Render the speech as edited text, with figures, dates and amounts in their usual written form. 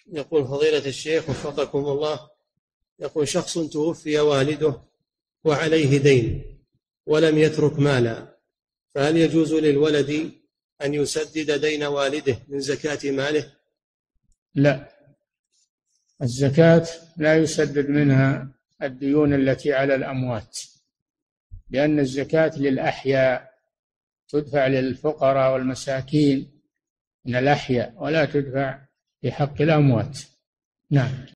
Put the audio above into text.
يقول فضيلة الشيخ وفقكم الله، يقول شخص توفي والده وعليه دين ولم يترك مالا، فهل يجوز للولد أن يسدد دين والده من زكاة ماله؟ لا، الزكاة لا يسدد منها الديون التي على الأموات، لأن الزكاة للأحياء، تدفع للفقراء والمساكين من الأحياء، ولا تدفع في حق الأموات. نعم.